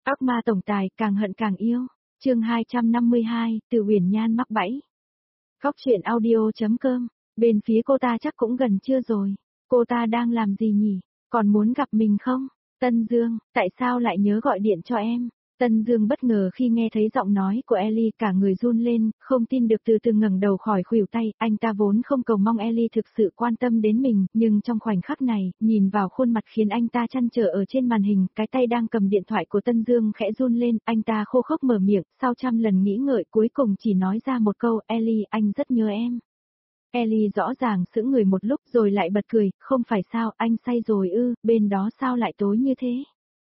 Ác ma tổng tài càng hận càng yêu. Chương 252, Từ Uyển Nhan mắc bẫy. Góc truyện audio.com. Bên phía cô ta chắc cũng gần trưa rồi. Cô ta đang làm gì nhỉ? Còn muốn gặp mình không? Tân Dương, tại sao lại nhớ gọi điện cho em? Tân Dương bất ngờ khi nghe thấy giọng nói của Ellie, cả người run lên, không tin được, từ từ ngẩng đầu khỏi khuỷu tay. Anh ta vốn không cầu mong Ellie thực sự quan tâm đến mình, nhưng trong khoảnh khắc này, nhìn vào khuôn mặt khiến anh ta trăn trở ở trên màn hình, cái tay đang cầm điện thoại của Tân Dương khẽ run lên, anh ta khô khốc mở miệng, sau trăm lần nghĩ ngợi cuối cùng chỉ nói ra một câu, Ellie, anh rất nhớ em. Ellie rõ ràng sững người một lúc rồi lại bật cười, không phải sao, anh say rồi ư, bên đó sao lại tối như thế?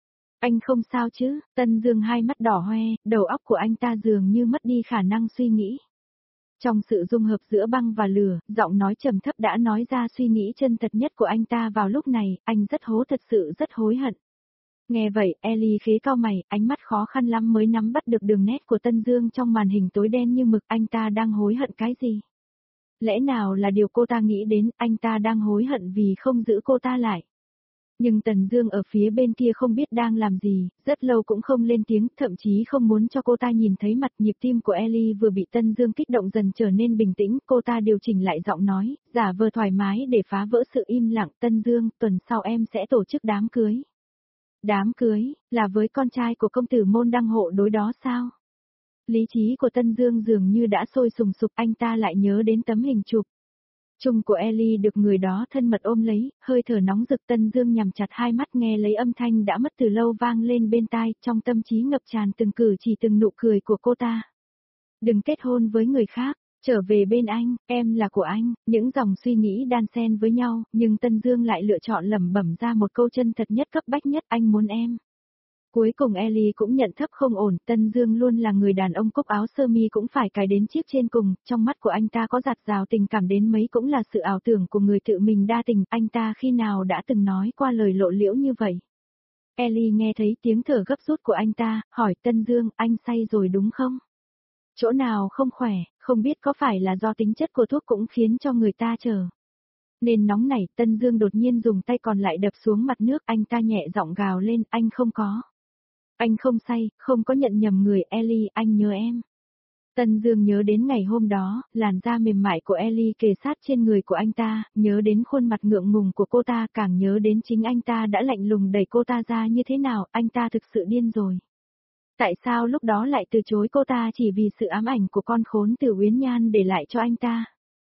Anh không sao chứ? Tân Dương hai mắt đỏ hoe, đầu óc của anh ta dường như mất đi khả năng suy nghĩ. Trong sự dung hợp giữa băng và lửa, giọng nói trầm thấp đã nói ra suy nghĩ chân thật nhất của anh ta vào lúc này, anh rất thật sự rất hối hận. Nghe vậy, Ellie khẽ cau mày, ánh mắt khó khăn lắm mới nắm bắt được đường nét của Tân Dương trong màn hình tối đen như mực, anh ta đang hối hận cái gì? Lẽ nào là điều cô ta nghĩ đến, anh ta đang hối hận vì không giữ cô ta lại? Nhưng Tần Dương ở phía bên kia không biết đang làm gì, rất lâu cũng không lên tiếng, thậm chí không muốn cho cô ta nhìn thấy mặt. Nhịp tim của Ellie vừa bị Tân Dương kích động dần trở nên bình tĩnh, cô ta điều chỉnh lại giọng nói, giả vờ thoải mái để phá vỡ sự im lặng. Tân Dương, tuần sau em sẽ tổ chức đám cưới. Đám cưới, là với con trai của công tử môn đăng hộ đối đó sao? Lý trí của Tân Dương dường như đã sôi sùng sục, anh ta lại nhớ đến tấm hình chụp chung của Ellie được người đó thân mật ôm lấy, hơi thở nóng rực. Tân Dương nhắm chặt hai mắt nghe lấy âm thanh đã mất từ lâu vang lên bên tai, trong tâm trí ngập tràn từng cử chỉ từng nụ cười của cô ta. Đừng kết hôn với người khác, trở về bên anh, em là của anh, những dòng suy nghĩ đan xen với nhau, nhưng Tân Dương lại lựa chọn lẩm bẩm ra một câu chân thật nhất, cấp bách nhất, anh muốn em. Cuối cùng Ellie cũng nhận thấp không ổn, Tân Dương luôn là người đàn ông cúc áo sơ mi cũng phải cài đến chiếc trên cùng, trong mắt của anh ta có dạt dào tình cảm đến mấy cũng là sự ảo tưởng của người tự mình đa tình, anh ta khi nào đã từng nói qua lời lộ liễu như vậy. Ellie nghe thấy tiếng thở gấp rút của anh ta, hỏi Tân Dương, anh say rồi đúng không? Chỗ nào không khỏe, không biết có phải là do tính chất của thuốc cũng khiến cho người ta chờ nên nóng nảy. Tân Dương đột nhiên dùng tay còn lại đập xuống mặt nước, anh ta nhẹ giọng gào lên, anh không có. Anh không say, không có nhận nhầm người, Ellie, anh nhớ em. Tân Dương nhớ đến ngày hôm đó, làn da mềm mại của Ellie kề sát trên người của anh ta, nhớ đến khuôn mặt ngượng ngùng của cô ta, càng nhớ đến chính anh ta đã lạnh lùng đẩy cô ta ra như thế nào, anh ta thực sự điên rồi. Tại sao lúc đó lại từ chối cô ta chỉ vì sự ám ảnh của con khốn Từ Uyển Nhan để lại cho anh ta?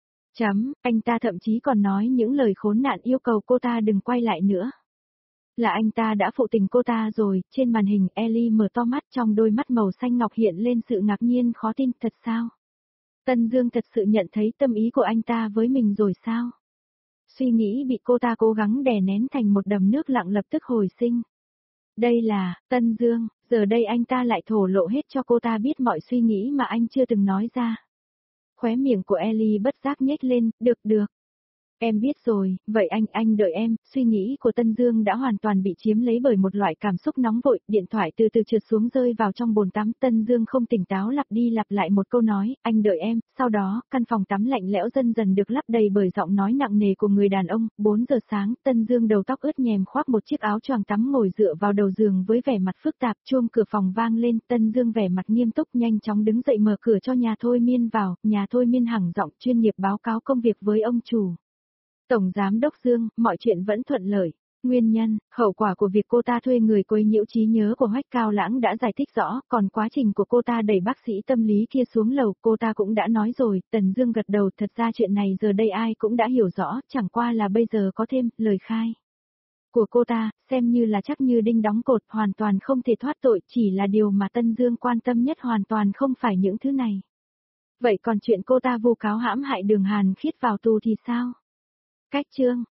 Anh ta thậm chí còn nói những lời khốn nạn yêu cầu cô ta đừng quay lại nữa. Là anh ta đã phụ tình cô ta rồi. Trên màn hình Ellie mở to mắt, trong đôi mắt màu xanh ngọc hiện lên sự ngạc nhiên khó tin, thật sao? Tân Dương thật sự nhận thấy tâm ý của anh ta với mình rồi sao? Suy nghĩ bị cô ta cố gắng đè nén thành một đầm nước lặng lập tức hồi sinh. Đây là, Tân Dương, giờ đây anh ta lại thổ lộ hết cho cô ta biết mọi suy nghĩ mà anh chưa từng nói ra. Khóe miệng của Ellie bất giác nhếch lên, được. Em biết rồi, vậy anh đợi em. Suy nghĩ của Tân Dương đã hoàn toàn bị chiếm lấy bởi một loại cảm xúc nóng vội, điện thoại từ từ trượt xuống rơi vào trong bồn tắm. Tân Dương không tỉnh táo lặp đi lặp lại một câu nói, anh đợi em. Sau đó, căn phòng tắm lạnh lẽo dần dần được lấp đầy bởi giọng nói nặng nề của người đàn ông. 4 giờ sáng, Tân Dương đầu tóc ướt nhèm khoác một chiếc áo choàng tắm ngồi dựa vào đầu giường với vẻ mặt phức tạp. Chuông cửa phòng vang lên, Tân Dương vẻ mặt nghiêm túc nhanh chóng đứng dậy mở cửa cho nhà thôi miên vào. Nhà thôi miên hẳng giọng chuyên nghiệp báo cáo công việc với ông chủ. Tổng Giám đốc Dương, mọi chuyện vẫn thuận lợi. Nguyên nhân, hậu quả của việc cô ta thuê người quấy nhiễu trí nhớ của Hoách Cao Lãng đã giải thích rõ, còn quá trình của cô ta đẩy bác sĩ tâm lý kia xuống lầu, cô ta cũng đã nói rồi. Tần Dương gật đầu, thật ra chuyện này giờ đây ai cũng đã hiểu rõ, chẳng qua là bây giờ có thêm lời khai của cô ta, xem như là chắc như đinh đóng cột, hoàn toàn không thể thoát tội, chỉ là điều mà Tân Dương quan tâm nhất hoàn toàn không phải những thứ này. Vậy còn chuyện cô ta vu cáo hãm hại Đường Hàn Khiết vào tù thì sao? Cách chương